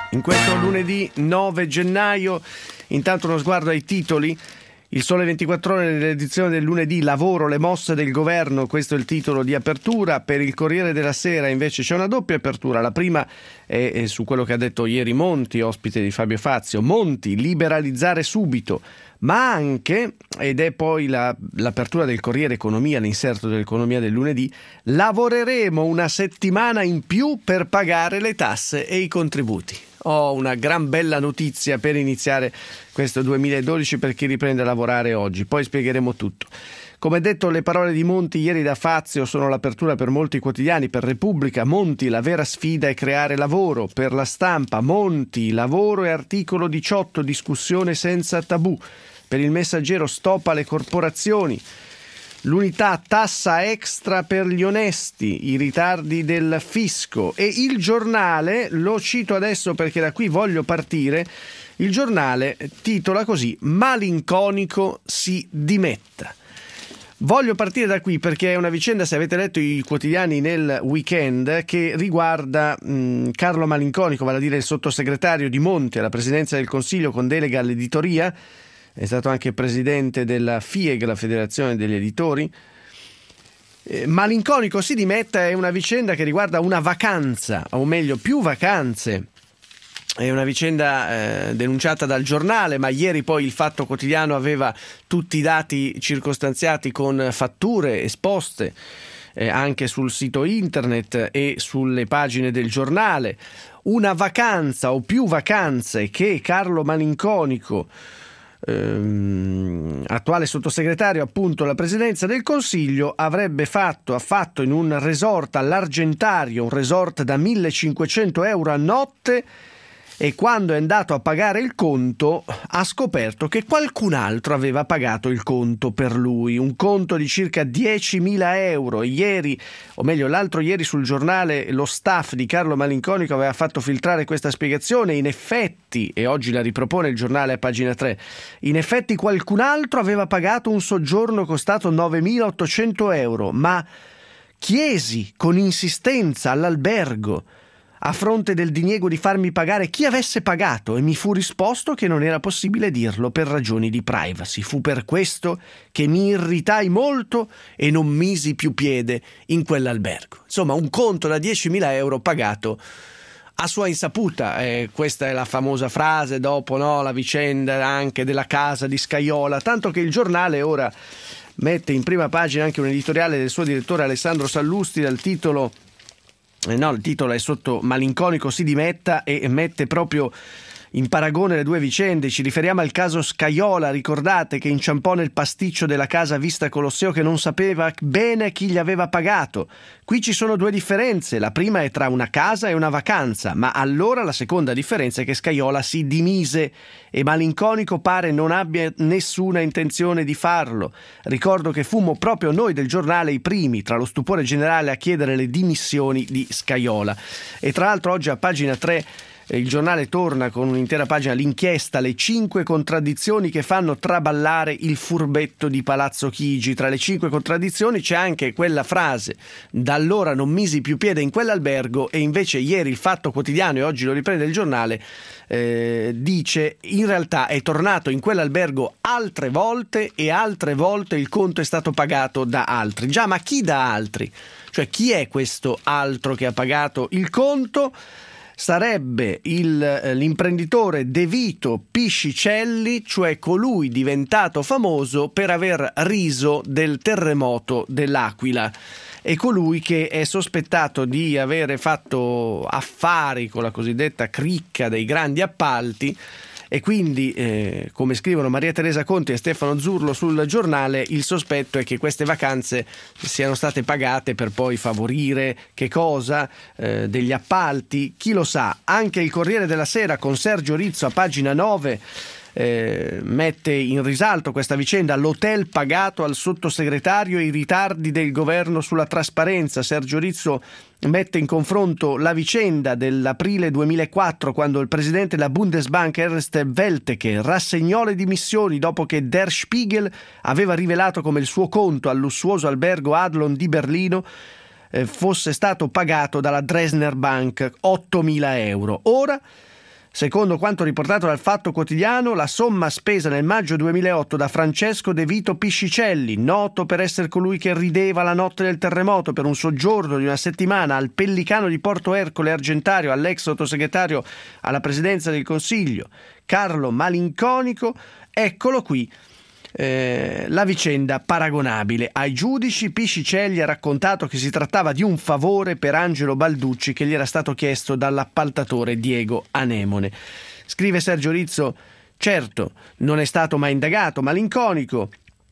In questo lunedì 9 gennaio, intanto uno sguardo ai titoli. Il Sole 24 Ore nell'edizione del lunedì: lavoro, le mosse del governo, questo è il titolo di apertura. Per il Corriere della Sera invece c'è una doppia apertura. La prima è su quello che ha detto ieri Monti, ospite di Fabio Fazio. Monti, liberalizzare subito, ma anche, ed è poi l'apertura del Corriere Economia, l'inserto dell'Economia del lunedì: lavoreremo una settimana in più per pagare le tasse e i contributi. Una gran bella notizia per iniziare questo 2012 per chi riprende a lavorare oggi. Poi spiegheremo tutto. Come detto, le parole di Monti ieri da Fazio sono l'apertura per molti quotidiani. Per Repubblica: Monti, la vera sfida è creare lavoro. Per La Stampa: Monti, lavoro e articolo 18, discussione senza tabù. Per Il Messaggero: stop alle corporazioni. L'Unità: tassa extra per gli onesti, i ritardi del fisco. E Il Giornale, lo cito adesso perché da qui voglio partire, Il Giornale titola così: malinconico si dimetta. Voglio partire da qui perché è una vicenda, se avete letto i quotidiani nel weekend, che riguarda Carlo Malinconico, vale a dire il sottosegretario di Monti alla presidenza del Consiglio con delega all'editoria. È stato anche presidente della FIEG, la Federazione degli Editori. Malinconico si dimetta è una vicenda che riguarda una vacanza, o meglio più vacanze. È una vicenda denunciata dal Giornale, ma ieri poi il Fatto Quotidiano aveva tutti i dati circostanziati con fatture esposte anche sul sito internet e sulle pagine del Giornale. Una vacanza o più vacanze che Carlo Malinconico, attuale sottosegretario appunto alla presidenza del Consiglio, ha fatto in un resort all'Argentario, un resort da 1.500 euro a notte, e quando è andato a pagare il conto ha scoperto che qualcun altro aveva pagato il conto per lui, un conto di circa 10.000 euro. Ieri, o meglio l'altro ieri, sul Giornale lo staff di Carlo Malinconico aveva fatto filtrare questa spiegazione. In effetti, e oggi la ripropone il Giornale a pagina 3, in effetti qualcun altro aveva pagato un soggiorno costato 9.800 euro, ma chiesi con insistenza all'albergo, a fronte del diniego di farmi pagare, chi avesse pagato, e mi fu risposto che non era possibile dirlo per ragioni di privacy. Fu per questo che mi irritai molto e non misi più piede in quell'albergo. Insomma, un conto da 10.000 euro pagato a sua insaputa. Questa è la famosa frase dopo, no? La vicenda anche della casa di Scajola, tanto che il Giornale ora mette in prima pagina anche un editoriale del suo direttore Alessandro Sallusti dal titolo il titolo è sotto Malinconico si dimetta, e mette proprio in paragone le due vicende. Ci riferiamo al caso Scajola, ricordate, che inciampò nel pasticcio della casa Vista Colosseo, che non sapeva bene chi gli aveva pagato. Qui ci sono due differenze: la prima è tra una casa e una vacanza, ma allora la seconda differenza è che Scajola si dimise e Malinconico pare non abbia nessuna intenzione di farlo. Ricordo che fummo proprio noi del Giornale i primi, tra lo stupore generale, a chiedere le dimissioni di Scajola. E tra l'altro oggi a pagina 3 il Giornale torna con un'intera pagina: l'inchiesta, le 5 contraddizioni che fanno traballare il furbetto di Palazzo Chigi. Tra le 5 contraddizioni c'è anche quella frase: da allora non misi più piede in quell'albergo. E invece ieri il Fatto Quotidiano, e oggi lo riprende il Giornale, dice: in realtà è tornato in quell'albergo altre volte e altre volte il conto è stato pagato da altri. Già, ma chi da altri? Cioè, chi è questo altro che ha pagato il conto? Sarebbe l'imprenditore De Vito Piscicelli, cioè colui diventato famoso per aver riso del terremoto dell'Aquila, e colui che è sospettato di avere fatto affari con la cosiddetta cricca dei grandi appalti. E quindi, come scrivono Maria Teresa Conti e Stefano Zurlo sul Giornale, il sospetto è che queste vacanze siano state pagate per poi favorire che cosa? Degli appalti, chi lo sa. Anche il Corriere della Sera con Sergio Rizzo a pagina 9 mette in risalto questa vicenda: l'hotel pagato al sottosegretario e i ritardi del governo sulla trasparenza. Sergio Rizzo mette in confronto la vicenda dell'aprile 2004, quando il presidente della Bundesbank Ernst Welteke rassegnò le dimissioni dopo che Der Spiegel aveva rivelato come il suo conto al lussuoso albergo Adlon di Berlino fosse stato pagato dalla Dresdner Bank 8.000 euro. Ora Secondo quanto riportato dal Fatto Quotidiano, la somma spesa nel maggio 2008 da Francesco De Vito Piscicelli, noto per essere colui che rideva la notte del terremoto per un soggiorno di una settimana al Pellicano di Porto Ercole Argentario, all'ex sottosegretario alla Presidenza del Consiglio Carlo Malinconico, eccolo qui. La vicenda paragonabile ai giudici. Piscicelli ha raccontato che si trattava di un favore per Angelo Balducci che gli era stato chiesto dall'appaltatore Diego Anemone. Scrive Sergio Rizzo: certo, non è stato mai indagato Malinconico,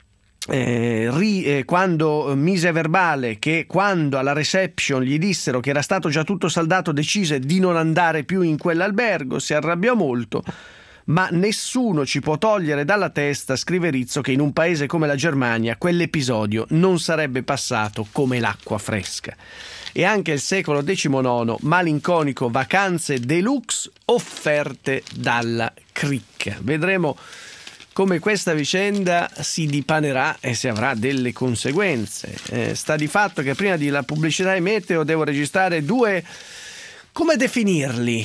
quando mise a verbale che quando alla reception gli dissero che era stato già tutto saldato decise di non andare più in quell'albergo, si arrabbiò molto. Ma nessuno ci può togliere dalla testa, scrive Rizzo, che in un paese come la Germania quell'episodio non sarebbe passato come l'acqua fresca. E anche il secolo XIX, Malinconico, vacanze deluxe offerte dalla cricca. Vedremo come questa vicenda si dipanerà e se avrà delle conseguenze. Sta di fatto che prima della pubblicità e meteo devo registrare due... Come definirli?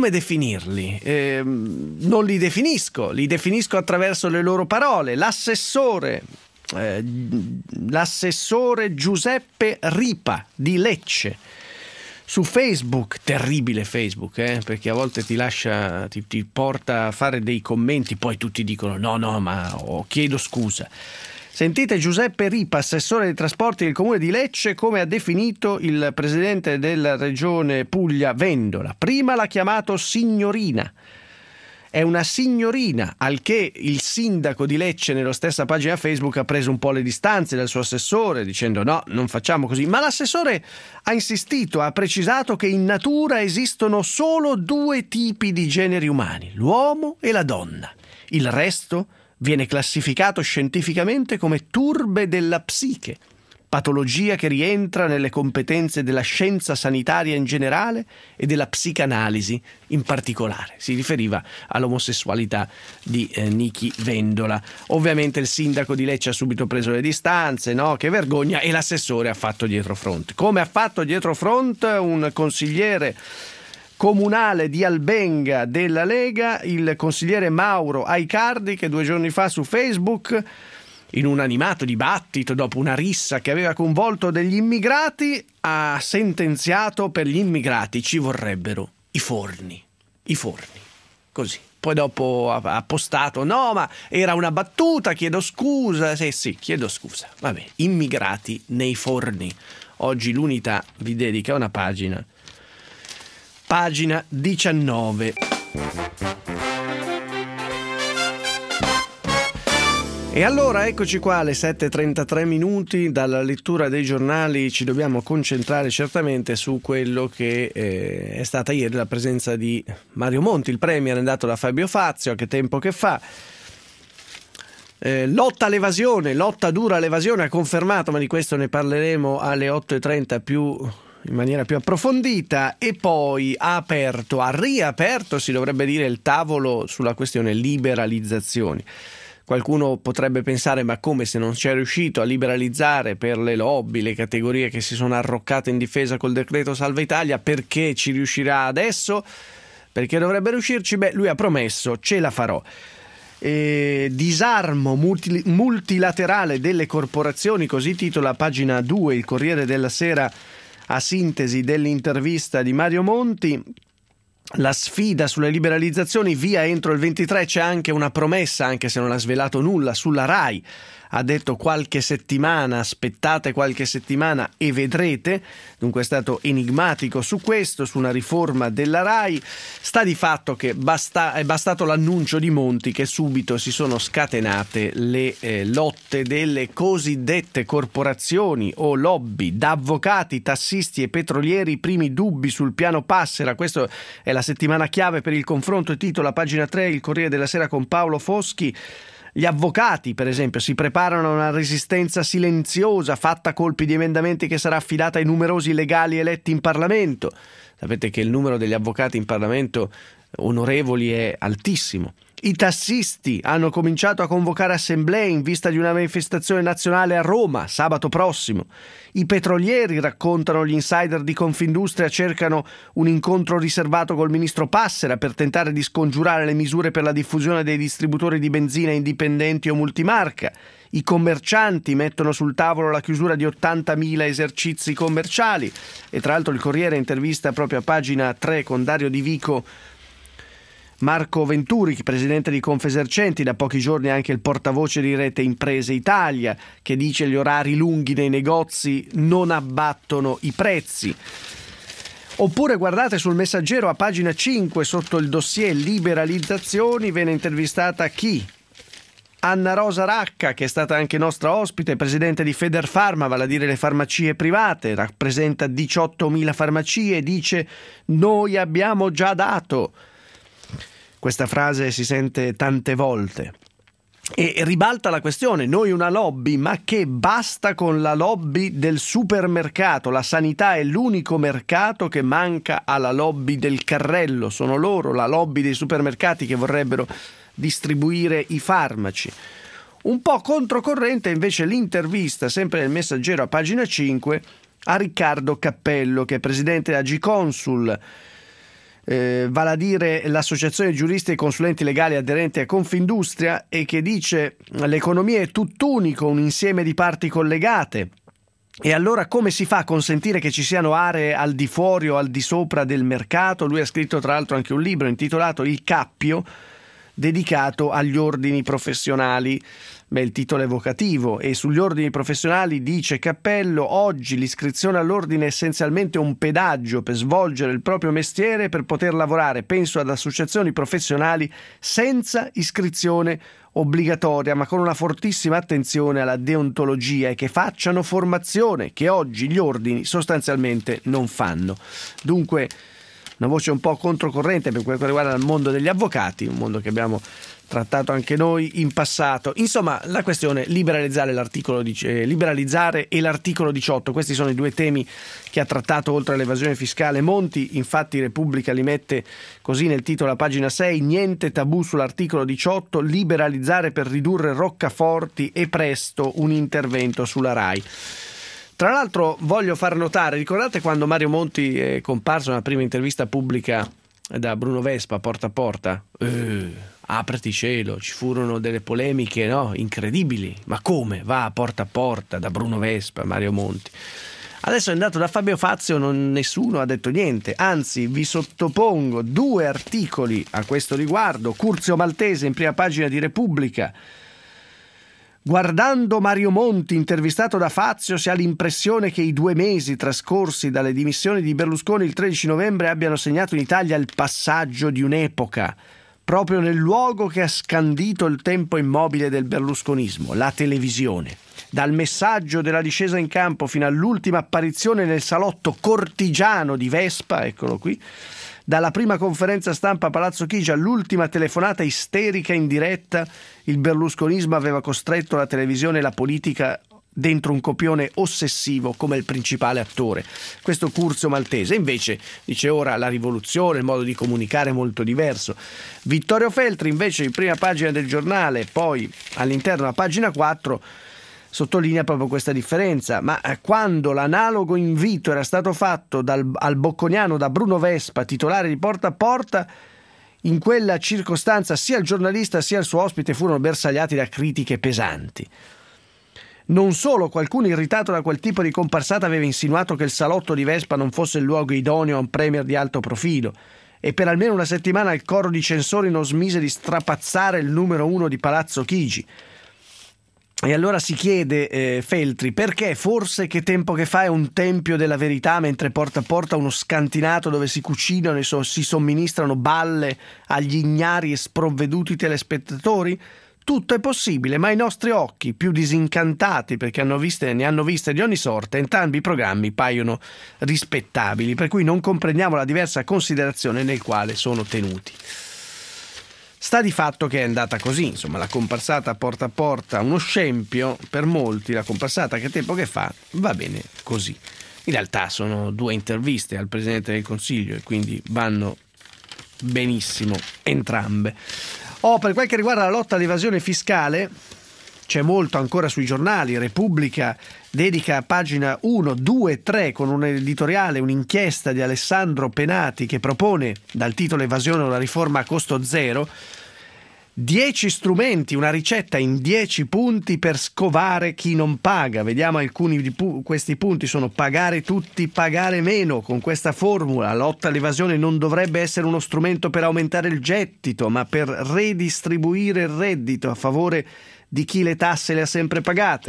Non li definisco attraverso le loro parole. L'assessore Giuseppe Ripa di Lecce su Facebook, terribile Facebook, perché a volte ti porta a fare dei commenti, poi tutti dicono no, ma chiedo scusa. Sentite Giuseppe Ripa, assessore dei trasporti del comune di Lecce, come ha definito il presidente della regione Puglia Vendola. Prima l'ha chiamato signorina. È una signorina, al che il sindaco di Lecce nella stessa pagina Facebook ha preso un po' le distanze dal suo assessore dicendo no, non facciamo così. Ma l'assessore ha insistito, ha precisato che in natura esistono solo due tipi di generi umani, l'uomo e la donna. Il resto viene classificato scientificamente come turbe della psiche, patologia che rientra nelle competenze della scienza sanitaria in generale e della psicanalisi in particolare. Si riferiva all'omosessualità di Nichi Vendola. Ovviamente il sindaco di Lecce ha subito preso le distanze, no? Che vergogna, e l'assessore ha fatto dietrofront. Come ha fatto dietrofront un consigliere comunale di Albenga della Lega, il consigliere Mauro Aicardi, che 2 giorni fa su Facebook, in un animato dibattito dopo una rissa che aveva coinvolto degli immigrati, ha sentenziato: per gli immigrati ci vorrebbero i forni, così. Poi dopo ha postato: no, ma era una battuta, chiedo scusa. Sì, chiedo scusa. Vabbè, immigrati nei forni. Oggi l'Unità vi dedica una pagina 19. E allora eccoci qua alle 7:33 minuti. Dalla lettura dei giornali ci dobbiamo concentrare certamente su quello che è stata ieri la presenza di Mario Monti, il premier andato da Fabio Fazio. A che tempo che fa? Lotta dura all'evasione, ha confermato, ma di questo ne parleremo alle 8:30 in maniera più approfondita. E poi ha riaperto, si dovrebbe dire, il tavolo sulla questione liberalizzazioni. Qualcuno potrebbe pensare: ma come, se non c'è riuscito a liberalizzare per le lobby, le categorie che si sono arroccate in difesa col decreto Salva Italia, perché ci riuscirà adesso? Perché dovrebbe riuscirci? Lui ha promesso: ce la farò. Disarmo multilaterale delle corporazioni, così titola pagina 2 il Corriere della Sera, a sintesi dell'intervista di Mario Monti. La sfida sulle liberalizzazioni via entro il 23. C'è anche una promessa, anche se non ha svelato nulla, sulla RAI. Ha detto qualche settimana, aspettate qualche settimana e vedrete. Dunque è stato enigmatico su questo, su una riforma della RAI. Sta di fatto che è bastato l'annuncio di Monti che subito si sono scatenate le lotte delle cosiddette corporazioni o lobby, da avvocati, tassisti e petrolieri. I primi dubbi sul piano Passera. Questa è la settimana chiave per il confronto, titola pagina 3 il Corriere della Sera con Paolo Foschi. Gli avvocati, per esempio, si preparano a una resistenza silenziosa fatta a colpi di emendamenti che sarà affidata ai numerosi legali eletti in Parlamento. Sapete che il numero degli avvocati in Parlamento onorevoli è altissimo. I tassisti hanno cominciato a convocare assemblee in vista di una manifestazione nazionale a Roma sabato prossimo. I petrolieri, raccontano gli insider di Confindustria, cercano un incontro riservato col ministro Passera per tentare di scongiurare le misure per la diffusione dei distributori di benzina indipendenti o multimarca. I commercianti mettono sul tavolo la chiusura di 80.000 esercizi commerciali. E tra l'altro il Corriere intervista proprio a pagina 3 con Dario Di Vico Marco Venturi, presidente di Confesercenti, da pochi giorni anche il portavoce di Rete Imprese Italia, che dice gli orari lunghi nei negozi non abbattono i prezzi. Oppure guardate sul Messaggero a pagina 5 sotto il dossier liberalizzazioni viene intervistata chi? Anna Rosa Racca, che è stata anche nostra ospite, presidente di Federfarma, vale a dire le farmacie private, rappresenta 18.000 farmacie, dice noi abbiamo già dato. Questa frase si sente tante volte e ribalta la questione, noi una lobby, ma che basta con la lobby del supermercato, la sanità è l'unico mercato che manca alla lobby del carrello, sono loro, la lobby dei supermercati, che vorrebbero distribuire i farmaci. Un po' controcorrente invece l'intervista, sempre nel Messaggero a pagina 5, a Riccardo Cappello, che è presidente Agiconsul, vale a dire l'associazione giuristi e consulenti legali aderenti a Confindustria, e che dice l'economia è tutt'unico, un insieme di parti collegate. E allora come si fa a consentire che ci siano aree al di fuori o al di sopra del mercato? Lui ha scritto tra l'altro anche un libro intitolato Il Cappio, dedicato agli ordini professionali. Beh, il titolo è evocativo. E sugli ordini professionali dice Cappello: oggi l'iscrizione all'ordine è essenzialmente un pedaggio per svolgere il proprio mestiere, per poter lavorare. Penso ad associazioni professionali senza iscrizione obbligatoria, ma con una fortissima attenzione alla deontologia, e che facciano formazione, che oggi gli ordini sostanzialmente non fanno. Dunque una voce un po' controcorrente per quanto riguarda il mondo degli avvocati, un mondo che abbiamo trattato anche noi in passato. Insomma, la questione liberalizzare e l'articolo 18, questi sono i due temi che ha trattato oltre all'evasione fiscale Monti. Infatti Repubblica li mette così nel titolo a pagina 6: niente tabù sull'articolo 18, liberalizzare per ridurre roccaforti e presto un intervento sulla RAI. Tra l'altro voglio far notare, ricordate quando Mario Monti è comparso nella prima intervista pubblica da Bruno Vespa porta a porta? Apriti cielo, ci furono delle polemiche, no? Incredibili. Ma come va a porta da Bruno Vespa, Mario Monti? Adesso è andato da Fabio Fazio, nessuno ha detto niente, anzi vi sottopongo 2 articoli a questo riguardo. Curzio Maltese in prima pagina di Repubblica: guardando Mario Monti intervistato da Fazio si ha l'impressione che i 2 mesi trascorsi dalle dimissioni di Berlusconi il 13 novembre abbiano segnato in Italia il passaggio di un'epoca, proprio nel luogo che ha scandito il tempo immobile del berlusconismo, la televisione. Dal messaggio della discesa in campo fino all'ultima apparizione nel salotto cortigiano di Vespa, eccolo qui, dalla prima conferenza stampa a Palazzo Chigi all'ultima telefonata isterica in diretta, il berlusconismo aveva costretto la televisione e la politica dentro un copione ossessivo come il principale attore. Questo Curzio Maltese. Invece dice ora la rivoluzione, il modo di comunicare è molto diverso. Vittorio Feltri invece in prima pagina del Giornale, poi all'interno a pagina 4 sottolinea proprio questa differenza. Ma quando l'analogo invito era stato fatto al bocconiano da Bruno Vespa, titolare di Porta a Porta, in quella circostanza sia il giornalista sia il suo ospite furono bersagliati da critiche pesanti. Non solo, qualcuno irritato da quel tipo di comparsata aveva insinuato che il salotto di Vespa non fosse il luogo idoneo a un premier di alto profilo, e per almeno una settimana il coro di censori non smise di strapazzare il numero 1 di Palazzo Chigi. E allora si chiede Feltri, perché forse Che tempo che fa è un tempio della verità, mentre Porta a Porta uno scantinato dove si cucinano e si somministrano balle agli ignari e sprovveduti telespettatori? Tutto è possibile, ma ai nostri occhi, più disincantati perché ne hanno viste di ogni sorta, entrambi i programmi paiono rispettabili, per cui non comprendiamo la diversa considerazione nel quale sono tenuti. Sta di fatto che è andata così, insomma, la comparsata a porta, uno scempio per molti, la comparsata Che tempo che fa va bene così. In realtà sono 2 interviste al Presidente del Consiglio e quindi vanno benissimo entrambe. Per quel che riguarda la lotta all'evasione fiscale, c'è molto ancora sui giornali. Repubblica dedica a pagina 1, 2, 3 con un editoriale, un'inchiesta di Alessandro Penati che propone dal titolo Evasione una riforma a costo zero. 10 strumenti, una ricetta in 10 punti per scovare chi non paga. Vediamo alcuni di questi punti. Sono pagare tutti, pagare meno. Con questa formula la lotta all'evasione non dovrebbe essere uno strumento per aumentare il gettito, ma per redistribuire il reddito a favore di chi le tasse le ha sempre pagate.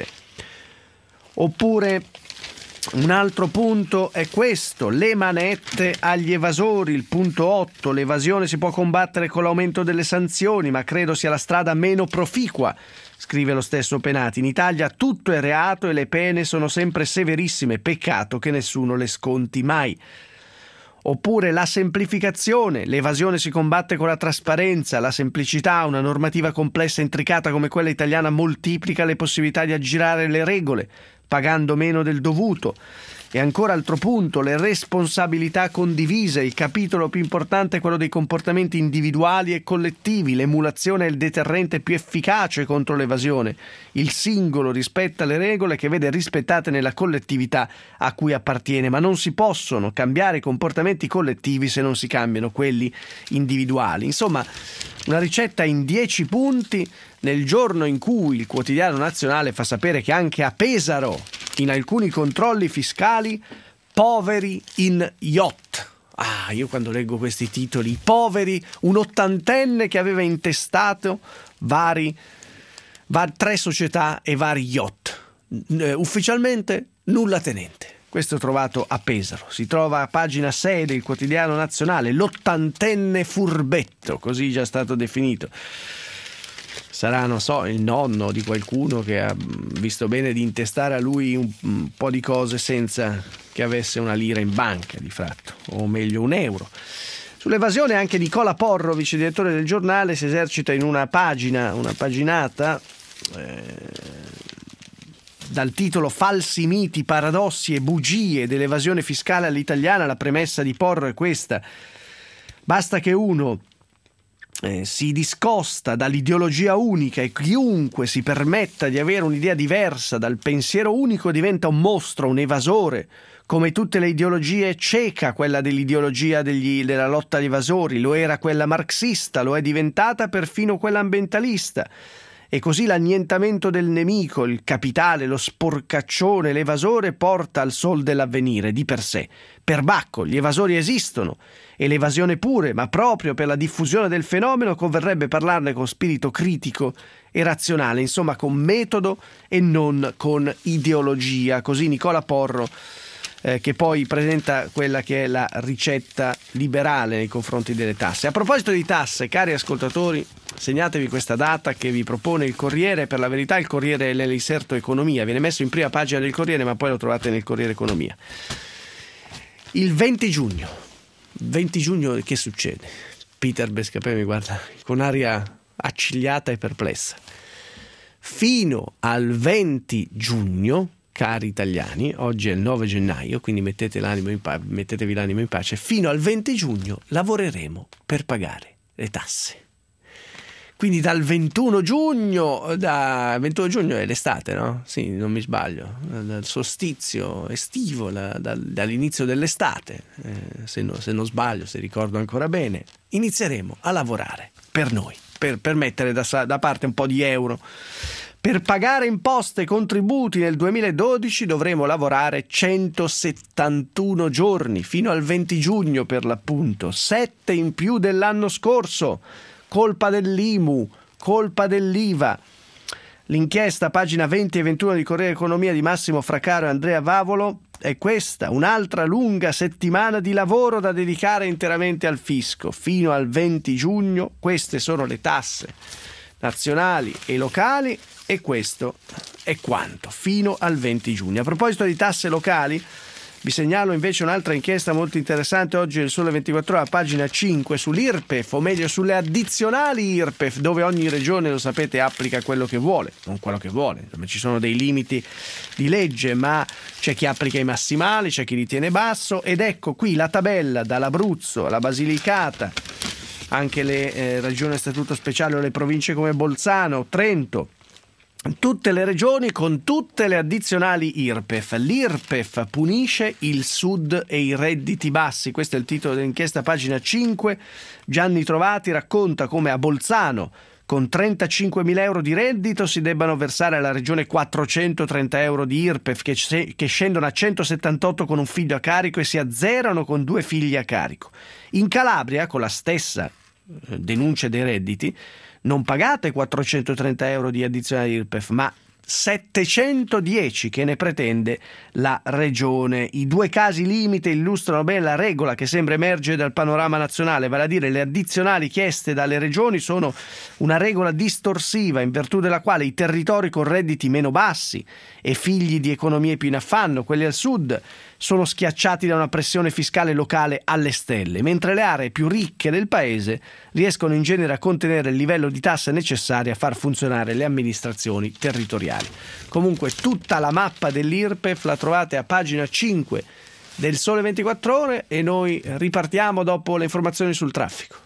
Oppure un altro punto è questo: le manette agli evasori. Il punto 8: l'evasione si può combattere con l'aumento delle sanzioni, ma credo sia la strada meno proficua, scrive lo stesso Penati. In Italia tutto è reato e le pene sono sempre severissime, peccato che nessuno le sconti mai. Oppure la semplificazione: l'evasione si combatte con la trasparenza, la semplicità. Una normativa complessa e intricata come quella italiana moltiplica le possibilità di aggirare le regole, pagando meno del dovuto. E ancora altro punto: le responsabilità condivise. Il capitolo più importante è quello dei comportamenti individuali e collettivi. L'emulazione è il deterrente più efficace contro l'evasione. Il singolo rispetta le regole che vede rispettate nella collettività a cui appartiene, ma non si possono cambiare i comportamenti collettivi se non si cambiano quelli individuali. Insomma, una ricetta in 10 punti nel giorno in cui il Quotidiano Nazionale fa sapere che anche a Pesaro, in alcuni controlli fiscali, poveri in yacht. Io quando leggo questi titoli, poveri, un ottantenne che aveva intestato 3 società e vari yacht. Ufficialmente nulla tenente. Questo trovato a Pesaro. Si trova a pagina 6 del Quotidiano Nazionale, l'ottantenne furbetto, così già stato definito. Sarà, non so, il nonno di qualcuno che ha visto bene di intestare a lui un po' di cose senza che avesse una lira in banca di fatto, o meglio un euro. Sull'evasione anche Nicola Porro, vice direttore del Giornale, si esercita in una paginata dal titolo Falsi miti, paradossi e bugie dell'evasione fiscale all'italiana. La premessa di Porro è questa: basta che uno si discosta dall'ideologia unica e chiunque si permetta di avere un'idea diversa dal pensiero unico diventa un mostro, un evasore. Come tutte le ideologie, cieca quella dell'ideologia della lotta agli evasori, lo era quella marxista, lo è diventata perfino quella ambientalista. E così l'annientamento del nemico, il capitale, lo sporcaccione, l'evasore porta al sol dell'avvenire di per sé. Per Bacco gli evasori esistono e l'evasione pure, ma proprio per la diffusione del fenomeno converrebbe parlarne con spirito critico e razionale, insomma con metodo e non con ideologia. Così Nicola Porro, che poi presenta quella che è la ricetta liberale nei confronti delle tasse. A proposito di tasse, cari ascoltatori, segnatevi questa data che vi propone il Corriere. Per la verità il Corriere è l'inserto Economia, viene messo in prima pagina del Corriere, ma poi lo trovate nel Corriere Economia. Il 20 giugno che succede? Peter Bescapè mi guarda con aria accigliata e perplessa. Fino al 20 giugno, cari italiani, oggi è il 9 gennaio, quindi mettetevi l'animo in pace, fino al 20 giugno lavoreremo per pagare le tasse. Quindi dal 21 giugno è l'estate, no? Sì, non mi sbaglio, dal solstizio estivo, dall'inizio dell'estate, se non sbaglio, se ricordo ancora bene, inizieremo a lavorare per noi, per mettere da parte un po' di euro. Per pagare imposte e contributi nel 2012 dovremo lavorare 171 giorni, fino al 20 giugno per l'appunto, 7 in più dell'anno scorso. Colpa dell'IMU, colpa dell'IVA. L'inchiesta, pagina 20 e 21 di Corriere Economia di Massimo Fracaro e Andrea Vavolo, è questa: un'altra lunga settimana di lavoro da dedicare interamente al fisco. Fino al 20 giugno queste sono le tasse nazionali e locali e questo è quanto, fino al 20 giugno. A proposito di tasse locali, vi segnalo invece un'altra inchiesta molto interessante oggi del Sole 24 Ore, a pagina 5, sull'IRPEF, o meglio sulle addizionali IRPEF, dove ogni regione, lo sapete, applica quello che vuole, non quello che vuole, insomma, ci sono dei limiti di legge, ma c'è chi applica i massimali, c'è chi li tiene basso, ed ecco qui la tabella dall'Abruzzo alla Basilicata, anche le regioni a statuto speciale o le province come Bolzano, Trento. Tutte le regioni con tutte le addizionali IRPEF. L'IRPEF punisce il Sud e i redditi bassi. Questo è il titolo dell'inchiesta, pagina 5. Gianni Trovati racconta come a Bolzano con 35.000 euro di reddito si debbano versare alla regione 430 euro di IRPEF che scendono a 178 con un figlio a carico e si azzerano con 2 figli a carico. In Calabria, con la stessa denuncia dei redditi, non pagate 430 euro di addizionale IRPEF, ma 710 che ne pretende la regione. I 2 casi limite illustrano bene la regola che sembra emergere dal panorama nazionale, vale a dire le addizionali chieste dalle regioni sono una regola distorsiva in virtù della quale i territori con redditi meno bassi e figli di economie più in affanno, quelli al sud, sono schiacciati da una pressione fiscale locale alle stelle, mentre le aree più ricche del paese riescono in genere a contenere il livello di tasse necessarie a far funzionare le amministrazioni territoriali. Comunque tutta la mappa dell'IRPEF la trovate a pagina 5 del Sole 24 Ore e noi ripartiamo dopo le informazioni sul traffico.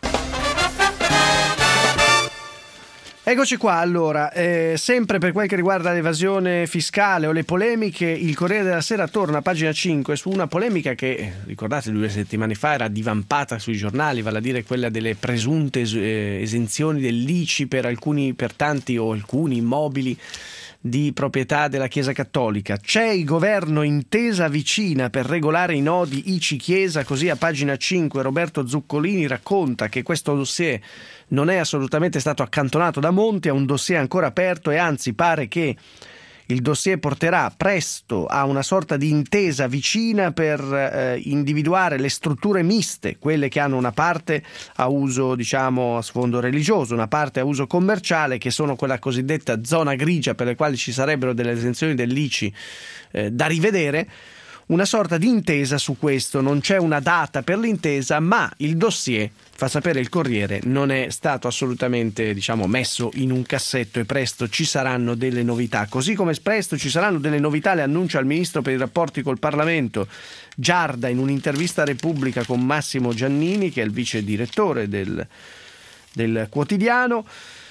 Eccoci qua, allora, sempre per quel che riguarda l'evasione fiscale o le polemiche, il Corriere della Sera torna a pagina 5 su una polemica che, ricordate, 2 settimane fa era divampata sui giornali, vale a dire quella delle presunte esenzioni dell'ICI per tanti o alcuni immobili di proprietà della Chiesa Cattolica. C'è il governo intesa vicina per regolare i nodi ICI Chiesa, così a pagina 5 Roberto Zuccolini racconta che questo dossier non è assolutamente stato accantonato da Monti, è un dossier ancora aperto e anzi pare che il dossier porterà presto a una sorta di intesa vicina per individuare le strutture miste, quelle che hanno una parte a uso, diciamo, a sfondo religioso, una parte a uso commerciale, che sono quella cosiddetta zona grigia per le quali ci sarebbero delle esenzioni dell'ICI da rivedere. Una sorta di intesa su questo, non c'è una data per l'intesa, ma il dossier, fa sapere il Corriere, non è stato assolutamente, messo in un cassetto e presto ci saranno delle novità. Così come presto ci saranno delle novità, le annuncia il Ministro per i rapporti col Parlamento Giarda in un'intervista a Repubblica con Massimo Giannini, che è il vice direttore del quotidiano.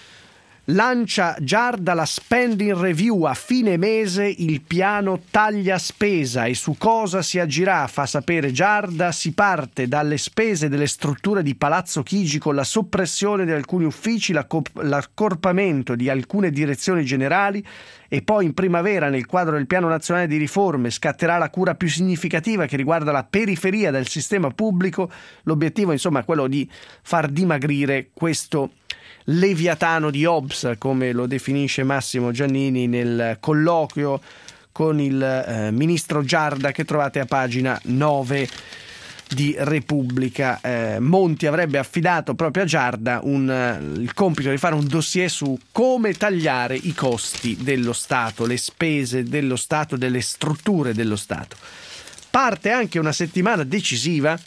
Lancia Giarda la spending review, a fine mese il piano taglia spesa e su cosa si agirà, fa sapere Giarda. Si parte dalle spese delle strutture di Palazzo Chigi con la soppressione di alcuni uffici, l'accorpamento di alcune direzioni generali e poi in primavera nel quadro del piano nazionale di riforme scatterà la cura più significativa che riguarda la periferia del sistema pubblico. L'obiettivo insomma è quello di far dimagrire questo Leviatano di Hobbes, come lo definisce Massimo Giannini nel colloquio con il ministro Giarda che trovate a pagina 9 di Repubblica. Monti avrebbe affidato proprio a Giarda il compito di fare un dossier su come tagliare i costi dello Stato, le spese dello Stato, delle strutture dello Stato. Parte anche una settimana decisiva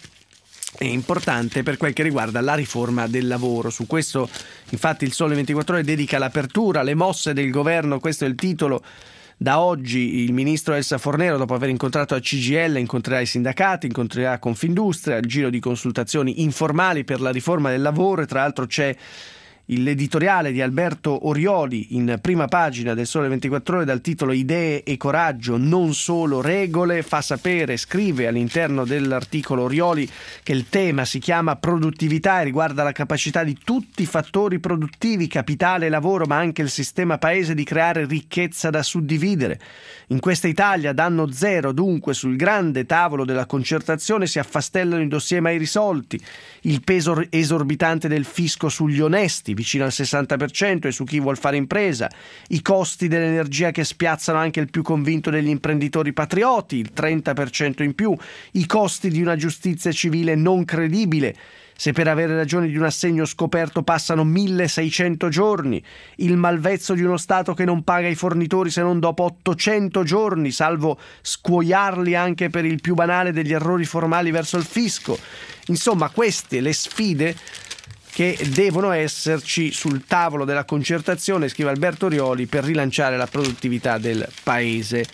è importante per quel che riguarda la riforma del lavoro. Su questo infatti il Sole 24 Ore dedica l'apertura alle mosse del governo, questo è il titolo. Da oggi il ministro Elsa Fornero, dopo aver incontrato la CGIL, incontrerà i sindacati, incontrerà Confindustria, il giro di consultazioni informali per la riforma del lavoro e tra l'altro c'è l'editoriale di Alberto Orioli in prima pagina del Sole 24 Ore dal titolo Idee e coraggio, non solo regole. Fa sapere, scrive all'interno dell'articolo Orioli, che il tema si chiama produttività e riguarda la capacità di tutti i fattori produttivi, capitale e lavoro, ma anche il sistema paese di creare ricchezza da suddividere. In questa Italia danno zero, dunque sul grande tavolo della concertazione si affastellano i dossier mai risolti, il peso esorbitante del fisco sugli onesti, vicino al 60%, e su chi vuol fare impresa, i costi dell'energia che spiazzano anche il più convinto degli imprenditori patrioti, il 30% in più, i costi di una giustizia civile non credibile, se per avere ragione di un assegno scoperto passano 1600 giorni, il malvezzo di uno Stato che non paga i fornitori se non dopo 800 giorni, salvo scuoiarli anche per il più banale degli errori formali verso il fisco. Insomma, queste le sfide che devono esserci sul tavolo della concertazione, scrive Alberto Orioli, per rilanciare la produttività del paese.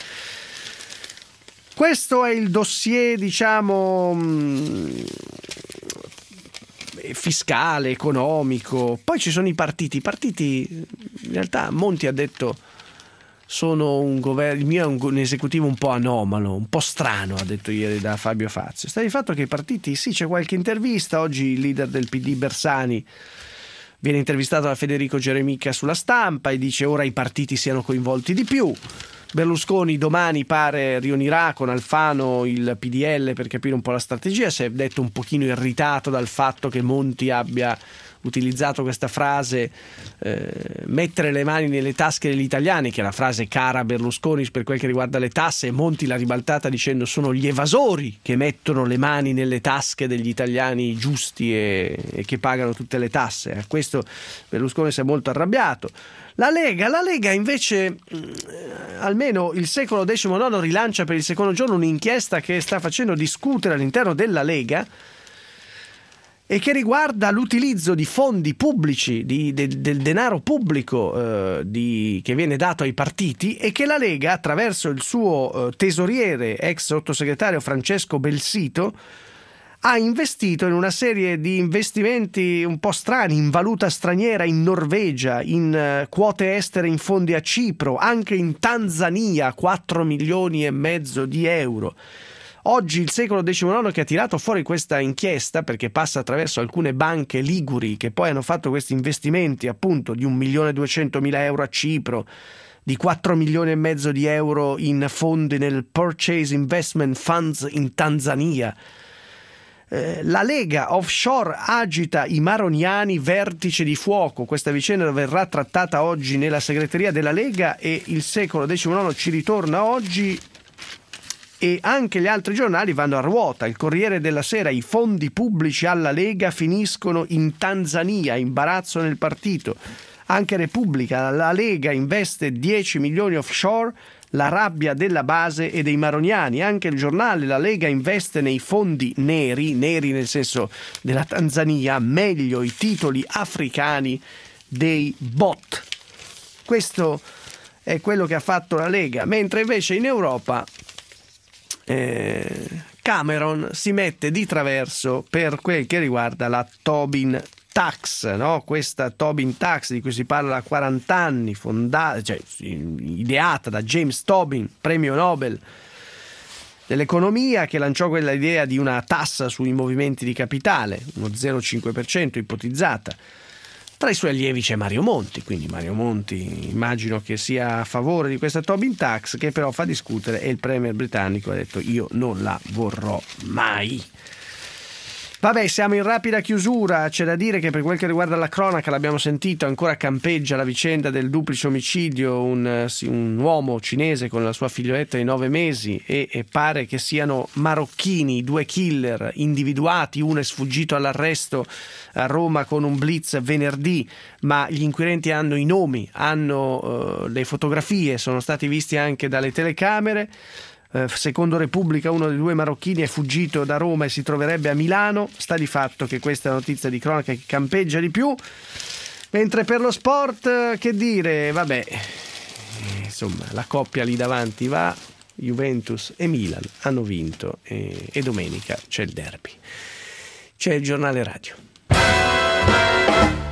Questo è il dossier, fiscale, economico. Poi ci sono i partiti, in realtà Monti ha detto sono un governo, il mio è un esecutivo un po' anomalo, un po' strano, ha detto ieri da Fabio Fazio. Sta di fatto che i partiti, sì, c'è qualche intervista, oggi il leader del PD Bersani viene intervistato da Federico Geremica sulla Stampa e dice ora i partiti siano coinvolti di più. Berlusconi domani pare riunirà con Alfano il PDL per capire un po' la strategia. Si è detto un pochino irritato dal fatto che Monti abbia utilizzato questa frase mettere le mani nelle tasche degli italiani, che è la frase cara a Berlusconi per quel che riguarda le tasse, e Monti l'ha ribaltata dicendo sono gli evasori che mettono le mani nelle tasche degli italiani giusti e che pagano tutte le tasse. A questo Berlusconi si è molto arrabbiato. La Lega invece, almeno il Secolo XIX rilancia per il secondo giorno un'inchiesta che sta facendo discutere all'interno della Lega e che riguarda l'utilizzo di fondi pubblici, del denaro pubblico che viene dato ai partiti, e che la Lega, attraverso il suo tesoriere, ex sottosegretario Francesco Belsito, ha investito in una serie di investimenti un po' strani, in valuta straniera, in Norvegia, in quote estere, in fondi a Cipro, anche in Tanzania, 4 milioni e mezzo di euro. Oggi il Secolo XIX, che ha tirato fuori questa inchiesta perché passa attraverso alcune banche liguri che poi hanno fatto questi investimenti appunto di 1.200.000 euro a Cipro, di 4 milioni e mezzo di euro in fondi nel Purchase Investment Funds in Tanzania. La Lega offshore agita i maroniani, vertice di fuoco. Questa vicenda verrà trattata oggi nella segreteria della Lega e il Secolo XIX ci ritorna oggi, e anche gli altri giornali vanno a ruota. Il Corriere della Sera: i fondi pubblici alla Lega finiscono in Tanzania, imbarazzo nel partito. Anche Repubblica: la Lega investe 10 milioni offshore, la rabbia della base e dei maroniani. Anche il Giornale: la Lega investe nei fondi neri nel senso della Tanzania, meglio i titoli africani dei bot. Questo è quello che ha fatto la Lega, mentre invece in Europa Cameron si mette di traverso per quel che riguarda la Tobin Tax, no? Questa Tobin Tax di cui si parla da 40 anni, ideata da James Tobin, premio Nobel dell'economia, che lanciò quella idea di una tassa sui movimenti di capitale, uno 0,5% ipotizzata. Tra i suoi allievi c'è Mario Monti, quindi Mario Monti immagino che sia a favore di questa Tobin Tax, che però fa discutere, e il premier britannico ha detto io non la vorrò mai. Vabbè, siamo in rapida chiusura. C'è da dire che per quel che riguarda la cronaca, l'abbiamo sentito, ancora campeggia la vicenda del duplice omicidio, un uomo cinese con la sua figlioletta di 9 mesi e pare che siano marocchini, 2 killer individuati. Uno è sfuggito all'arresto a Roma con un blitz venerdì, ma gli inquirenti hanno i nomi, hanno le fotografie, sono stati visti anche dalle telecamere. Secondo Repubblica uno dei 2 marocchini è fuggito da Roma e si troverebbe a Milano. Sta di fatto che questa è la notizia di cronaca che campeggia di più. Mentre per lo sport, che dire, vabbè, insomma, la coppia lì davanti va, Juventus e Milan hanno vinto e domenica c'è il derby. C'è il giornale radio.